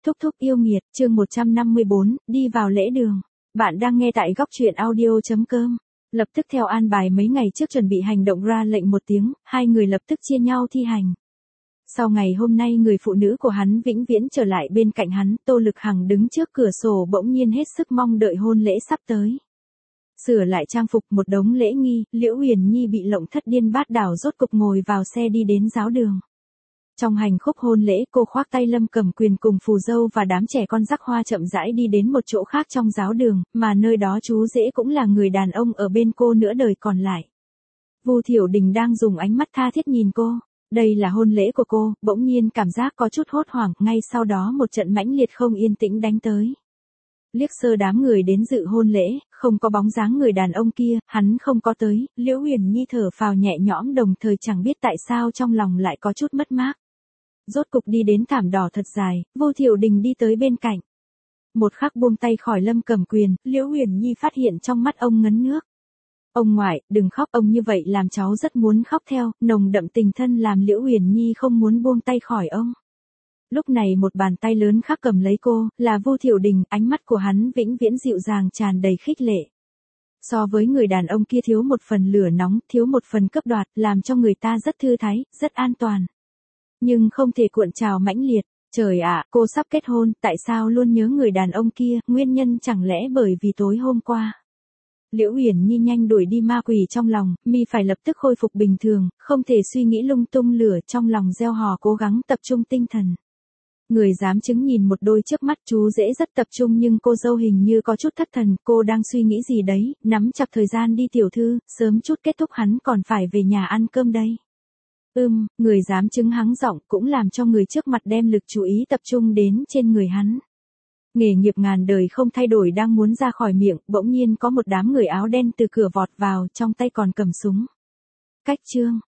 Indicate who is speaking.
Speaker 1: Thúc thúc yêu nghiệt, chương 154, đi vào lễ đường. Bạn đang nghe tại góc truyện audio.com. Lập tức theo an bài mấy ngày trước chuẩn bị hành động ra lệnh một tiếng, hai người lập tức chia nhau thi hành. Sau ngày hôm nay người phụ nữ của hắn vĩnh viễn trở lại bên cạnh hắn, Tô Lực Hằng đứng trước cửa sổ bỗng nhiên hết sức mong đợi hôn lễ sắp tới. Sửa lại trang phục một đống lễ nghi, Liễu Huyền Nhi bị lộng thất điên bát đảo rốt cục ngồi vào xe đi đến giáo đường. Trong hành khúc hôn lễ cô khoác tay Lâm Cẩm Quyền cùng phù dâu và đám trẻ con rắc hoa chậm rãi đi đến một chỗ khác trong giáo đường, mà nơi đó chú rể cũng là người đàn ông ở bên cô nửa đời còn lại. Vu Thiểu Đình đang dùng ánh mắt tha thiết nhìn cô, đây là hôn lễ của cô, bỗng nhiên cảm giác có chút hốt hoảng, ngay sau đó một trận mãnh liệt không yên tĩnh đánh tới. Liếc sơ đám người đến dự hôn lễ, không có bóng dáng người đàn ông kia, hắn không có tới, Liễu Huyền Nhi thở phào nhẹ nhõm đồng thời chẳng biết tại sao trong lòng lại có chút mất mát. Rốt cục đi đến thảm đỏ thật dài, Vô Thiểu Đình đi tới bên cạnh. Một khắc buông tay khỏi Lâm Cẩm Quyền, Liễu Huyền Nhi phát hiện trong mắt ông ngấn nước. Ông ngoại, đừng khóc, ông như vậy làm cháu rất muốn khóc theo, nồng đậm tình thân làm Liễu Huyền Nhi không muốn buông tay khỏi ông. Lúc này một bàn tay lớn khác cầm lấy cô, là Vô Thiểu Đình, ánh mắt của hắn vĩnh viễn dịu dàng tràn đầy khích lệ. So với người đàn ông kia thiếu một phần lửa nóng, thiếu một phần cướp đoạt, làm cho người ta rất thư thái, rất an toàn. Nhưng không thể cuộn trào mãnh liệt. Trời ạ, cô sắp kết hôn, tại sao luôn nhớ người đàn ông kia, nguyên nhân chẳng lẽ bởi vì tối hôm qua. Liễu Huyền Nhi nhanh đuổi đi ma quỷ trong lòng, mi phải lập tức khôi phục bình thường, không thể suy nghĩ lung tung, lửa trong lòng gieo hò cố gắng tập trung tinh thần. Người dám chứng nhìn một đôi trước mắt, chú rể rất tập trung nhưng cô dâu hình như có chút thất thần, cô đang suy nghĩ gì đấy, nắm chặt thời gian đi tiểu thư, sớm chút kết thúc hắn còn phải về nhà ăn cơm đây. Người dám chứng hắng giọng cũng làm cho người trước mặt đem lực chú ý tập trung đến trên người hắn. Nghề nghiệp ngàn đời không thay đổi đang muốn ra khỏi miệng, bỗng nhiên có một đám người áo đen từ cửa vọt vào, trong tay còn cầm súng. Cách chương,